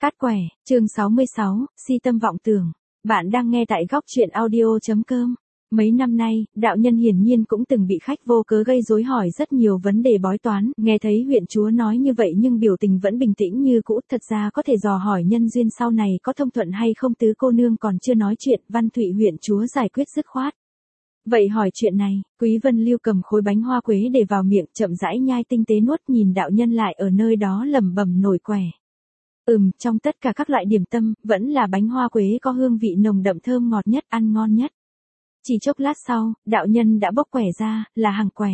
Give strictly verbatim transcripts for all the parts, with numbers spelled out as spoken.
Cát quẻ, chương sáu mươi sáu, si tâm vọng tưởng. Bạn đang nghe tại góc truyện audio chấm com. Mấy năm nay, đạo nhân hiển nhiên cũng từng bị khách vô cớ gây rối hỏi rất nhiều vấn đề bói toán, nghe thấy huyện chúa nói như vậy nhưng biểu tình vẫn bình tĩnh như cũ, thật ra có thể dò hỏi nhân duyên sau này có thông thuận hay không. Tứ cô nương còn chưa nói chuyện, Văn Thụy huyện chúa giải quyết dứt khoát. Vậy hỏi chuyện này, Quý Vân Lưu cầm khối bánh hoa quế để vào miệng, chậm rãi nhai tinh tế nuốt, nhìn đạo nhân lại ở nơi đó lẩm bẩm nổi quẻ. Ừm, trong tất cả các loại điểm tâm, vẫn là bánh hoa quế có hương vị nồng đậm thơm ngọt nhất, ăn ngon nhất. Chỉ chốc lát sau, đạo nhân đã bốc quẻ ra, là hàng quẻ.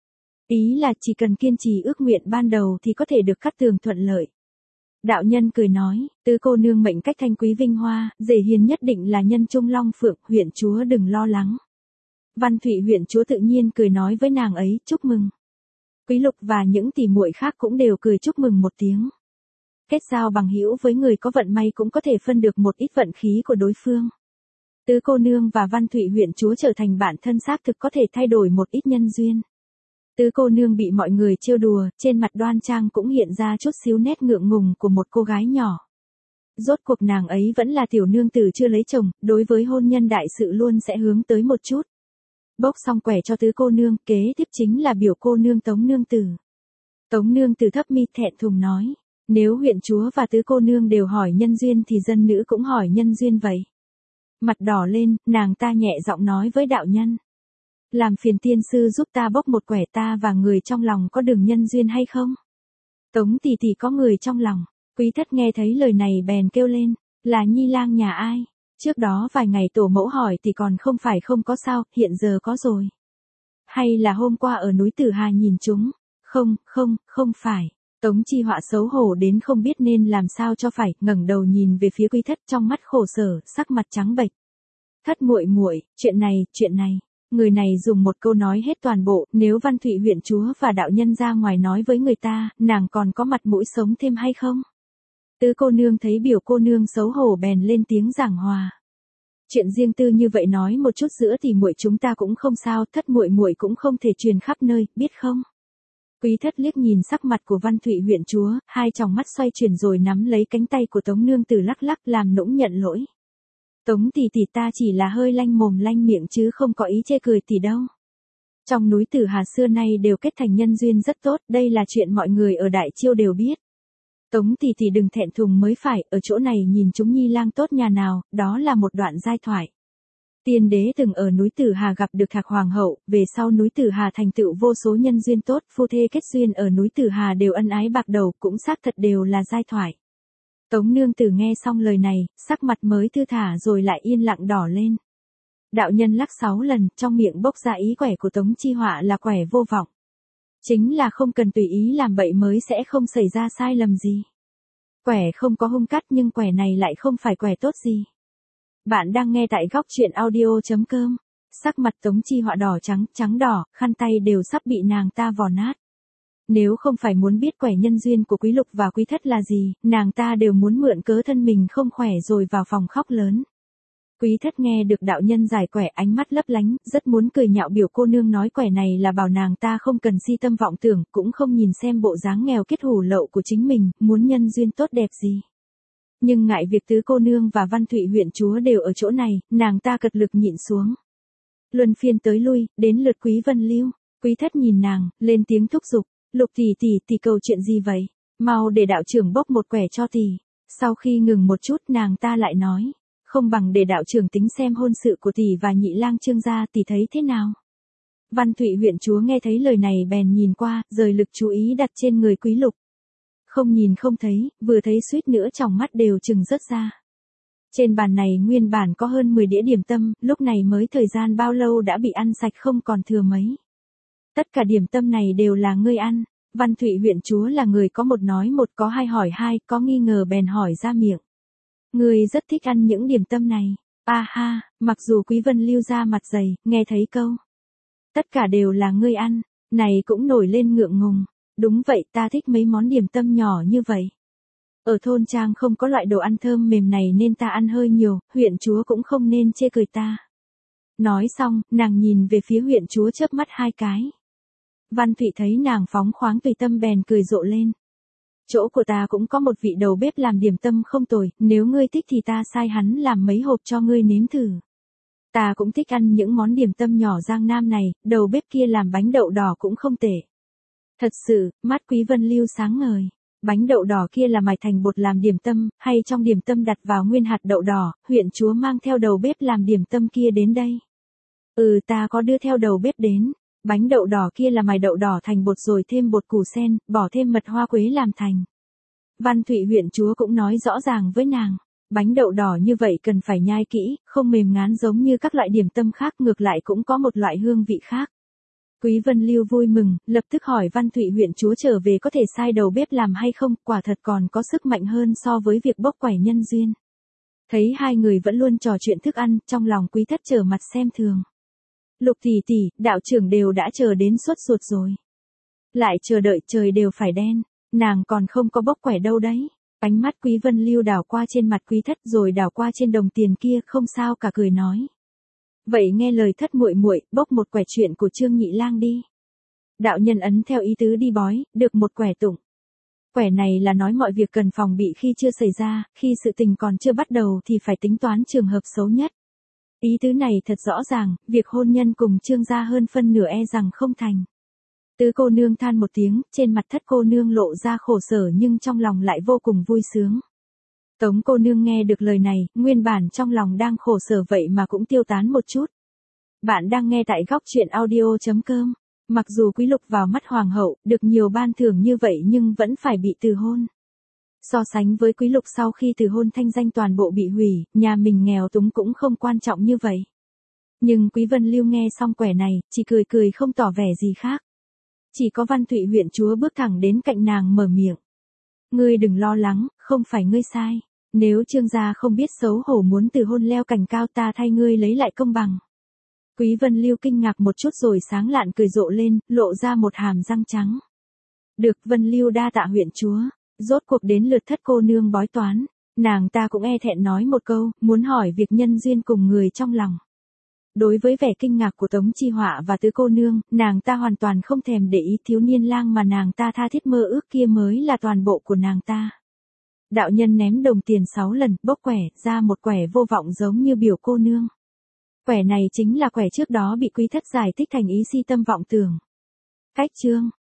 Ý là chỉ cần kiên trì ước nguyện ban đầu thì có thể được cắt tường thuận lợi. Đạo nhân cười nói, tứ cô nương mệnh cách thanh quý vinh hoa, rể hiền nhất định là nhân trung long phượng, huyện chúa đừng lo lắng. Văn Thụy huyện chúa tự nhiên cười nói với nàng ấy, chúc mừng. Quý Lục và những tỷ muội khác cũng đều cười chúc mừng một tiếng. Kết giao bằng hữu với người có vận may cũng có thể phân được một ít vận khí của đối phương. Tứ cô nương và Văn Thụy huyện chúa trở thành bạn thân xác thực có thể thay đổi một ít nhân duyên. Tứ cô nương bị mọi người trêu đùa, trên mặt đoan trang cũng hiện ra chút xíu nét ngượng ngùng của một cô gái nhỏ. Rốt cuộc nàng ấy vẫn là tiểu nương tử chưa lấy chồng, đối với hôn nhân đại sự luôn sẽ hướng tới một chút. Bốc xong quẻ cho tứ cô nương, kế tiếp chính là biểu cô nương Tống nương tử. Tống nương tử thấp mi thẹn thùng nói, nếu huyện chúa và tứ cô nương đều hỏi nhân duyên thì dân nữ cũng hỏi nhân duyên vậy. Mặt đỏ lên, nàng ta nhẹ giọng nói với đạo nhân. Làm phiền tiên sư giúp ta bốc một quẻ, ta và người trong lòng có đường nhân duyên hay không? Tống tỷ tỷ có người trong lòng. Quý thất nghe thấy lời này bèn kêu lên, là nhi lang nhà ai? Trước đó vài ngày tổ mẫu hỏi thì còn không phải không có sao, hiện giờ có rồi. Hay là hôm qua ở núi Tử Hà nhìn chúng? Không, không, không phải. Tống Chi Họa xấu hổ đến không biết nên làm sao cho phải, ngẩng đầu nhìn về phía Quý thất, trong mắt khổ sở, sắc mặt trắng bệch. Thất muội muội, chuyện này, chuyện này. Người này dùng một câu nói hết toàn bộ, nếu Văn Thụy huyện chúa và đạo nhân ra ngoài nói với người ta, nàng còn có mặt mũi sống thêm hay không? Tứ cô nương thấy biểu cô nương xấu hổ bèn lên tiếng giảng hòa. Chuyện riêng tư như vậy nói một chút giữa tỷ muội chúng ta cũng không sao, thất muội muội cũng không thể truyền khắp nơi, biết không? Quý thất liếc nhìn sắc mặt của Văn Thụy huyện chúa, hai tròng mắt xoay chuyển rồi nắm lấy cánh tay của Tống nương tử lắc lắc làm nũng nhận lỗi. Tống tỷ tỷ, ta chỉ là hơi lanh mồm lanh miệng chứ không có ý chê cười tỷ đâu. Trong núi Tử Hà xưa nay đều kết thành nhân duyên rất tốt, đây là chuyện mọi người ở Đại Chiêu đều biết. Tống tỷ tỷ đừng thẹn thùng mới phải, ở chỗ này nhìn chúng nhi lang tốt nhà nào, đó là một đoạn giai thoại. Tiên đế từng ở núi Tử Hà gặp được Thạc Hoàng hậu, về sau núi Tử Hà thành tựu vô số nhân duyên tốt, phu thê kết duyên ở núi Tử Hà đều ân ái bạc đầu, cũng xác thật đều là giai thoại. Tống nương tử nghe xong lời này, sắc mặt mới thư thả rồi lại yên lặng đỏ lên. Đạo nhân lắc sáu lần, trong miệng bốc ra ý quẻ của Tống Chi Họa là quẻ vô vọng. Chính là không cần tùy ý làm bậy mới sẽ không xảy ra sai lầm gì. Quẻ không có hung cắt nhưng quẻ này lại không phải quẻ tốt gì. Bạn đang nghe tại góc truyện audio chấm com. Sắc mặt Tống Chi Họa đỏ trắng, trắng đỏ, khăn tay đều sắp bị nàng ta vò nát. Nếu không phải muốn biết quẻ nhân duyên của Quý Lục và Quý Thất là gì, nàng ta đều muốn mượn cớ thân mình không khỏe rồi vào phòng khóc lớn. Quý Thất nghe được đạo nhân giải quẻ ánh mắt lấp lánh, rất muốn cười nhạo biểu cô nương nói quẻ này là bảo nàng ta không cần si tâm vọng tưởng, cũng không nhìn xem bộ dáng nghèo kết hủ lậu của chính mình, muốn nhân duyên tốt đẹp gì. Nhưng ngại việc tứ cô nương và Văn Thụy huyện chúa đều ở chỗ này, nàng ta cật lực nhịn xuống. Luân phiên tới lui, đến lượt Quý Vân Lưu. Quý Thất nhìn nàng, lên tiếng thúc giục, Lục tỷ tỷ tỷ cầu chuyện gì vậy? Mau để đạo trưởng bốc một quẻ cho tỷ. Sau khi ngừng một chút nàng ta lại nói, không bằng để đạo trưởng tính xem hôn sự của tỷ và nhị lang Trương gia, tỷ thấy thế nào? Văn Thụy huyện chúa nghe thấy lời này bèn nhìn qua, rời lực chú ý đặt trên người Quý Lục. Không nhìn không thấy, vừa thấy suýt nữa tròng mắt đều trừng rớt ra. Trên bàn này nguyên bản có hơn mười đĩa điểm tâm, lúc này mới thời gian bao lâu đã bị ăn sạch không còn thừa mấy. Tất cả điểm tâm này đều là ngươi ăn. Văn Thụy huyện chúa là người có một nói một, có hai hỏi hai, có nghi ngờ bèn hỏi ra miệng. Ngươi rất thích ăn những điểm tâm này. A ha, mặc dù Quý Vân Lưu ra mặt dày, nghe thấy câu. Tất cả đều là ngươi ăn, này cũng nổi lên ngượng ngùng. Đúng vậy, ta thích mấy món điểm tâm nhỏ như vậy. Ở thôn trang không có loại đồ ăn thơm mềm này nên ta ăn hơi nhiều, huyện chúa cũng không nên chê cười ta. Nói xong, nàng nhìn về phía huyện chúa chớp mắt hai cái. Văn Thụy thấy nàng phóng khoáng tùy tâm bèn cười rộ lên. Chỗ của ta cũng có một vị đầu bếp làm điểm tâm không tồi, nếu ngươi thích thì ta sai hắn làm mấy hộp cho ngươi nếm thử. Ta cũng thích ăn những món điểm tâm nhỏ Giang Nam này, đầu bếp kia làm bánh đậu đỏ cũng không tệ. Thật sự, mắt Quý Vân Lưu sáng ngời. Bánh đậu đỏ kia là mài thành bột làm điểm tâm, hay trong điểm tâm đặt vào nguyên hạt đậu đỏ, huyện chúa mang theo đầu bếp làm điểm tâm kia đến đây. Ừ, ta có đưa theo đầu bếp đến. Bánh đậu đỏ kia là mài đậu đỏ thành bột rồi thêm bột củ sen, bỏ thêm mật hoa quế làm thành. Văn Thụy huyện chúa cũng nói rõ ràng với nàng. Bánh đậu đỏ như vậy cần phải nhai kỹ, không mềm ngán giống như các loại điểm tâm khác, ngược lại cũng có một loại hương vị khác. Quý Vân Lưu vui mừng, lập tức hỏi Văn Thụy huyện chúa trở về có thể sai đầu bếp làm hay không, quả thật còn có sức mạnh hơn so với việc bốc quẻ nhân duyên. Thấy hai người vẫn luôn trò chuyện thức ăn, trong lòng Quý thất trở mặt xem thường. Lục tỷ tỷ, đạo trưởng đều đã chờ đến suốt ruột rồi. Lại chờ đợi trời đều phải đen, nàng còn không có bốc quẻ đâu đấy. Ánh mắt Quý Vân Lưu đảo qua trên mặt Quý thất rồi đảo qua trên đồng tiền kia, không sao cả, cười nói. Vậy nghe lời thất muội muội, bốc một quẻ chuyện của Trương Nhị Lang đi. Đạo nhân ấn theo ý tứ đi bói, được một quẻ tụng. Quẻ này là nói mọi việc cần phòng bị khi chưa xảy ra, khi sự tình còn chưa bắt đầu thì phải tính toán trường hợp xấu nhất. Ý tứ này thật rõ ràng, việc hôn nhân cùng Trương gia hơn phân nửa e rằng không thành. Tứ cô nương than một tiếng, trên mặt thất cô nương lộ ra khổ sở nhưng trong lòng lại vô cùng vui sướng. Tống cô nương nghe được lời này, nguyên bản trong lòng đang khổ sở vậy mà cũng tiêu tán một chút. Bạn đang nghe tại góc truyện audio chấm com. Mặc dù Quý Lục vào mắt hoàng hậu, được nhiều ban thưởng như vậy nhưng vẫn phải bị từ hôn. So sánh với Quý Lục sau khi từ hôn thanh danh toàn bộ bị hủy, nhà mình nghèo túng cũng không quan trọng như vậy. Nhưng Quý Vân Lưu nghe xong quẻ này, chỉ cười cười không tỏ vẻ gì khác. Chỉ có Văn Thụy huyện chúa bước thẳng đến cạnh nàng mở miệng. Ngươi đừng lo lắng, không phải ngươi sai. Nếu Trương gia không biết xấu hổ muốn từ hôn leo cành cao, ta thay ngươi lấy lại công bằng. Quý Vân Lưu kinh ngạc một chút rồi sáng lạn cười rộ lên, lộ ra một hàm răng trắng. Được, Vân Lưu đa tạ huyện chúa. Rốt cuộc đến lượt thất cô nương bói toán. Nàng ta cũng e thẹn nói một câu, muốn hỏi việc nhân duyên cùng người trong lòng. Đối với vẻ kinh ngạc của Tống Chi Họa và tứ cô nương, nàng ta hoàn toàn không thèm để ý, thiếu niên lang mà nàng ta tha thiết mơ ước kia mới là toàn bộ của nàng ta. Đạo nhân ném đồng tiền sáu lần, bốc quẻ, ra một quẻ vô vọng giống như biểu cô nương. Quẻ này chính là quẻ trước đó bị Quý thất giải thích thành ý si tâm vọng tưởng. Cách chương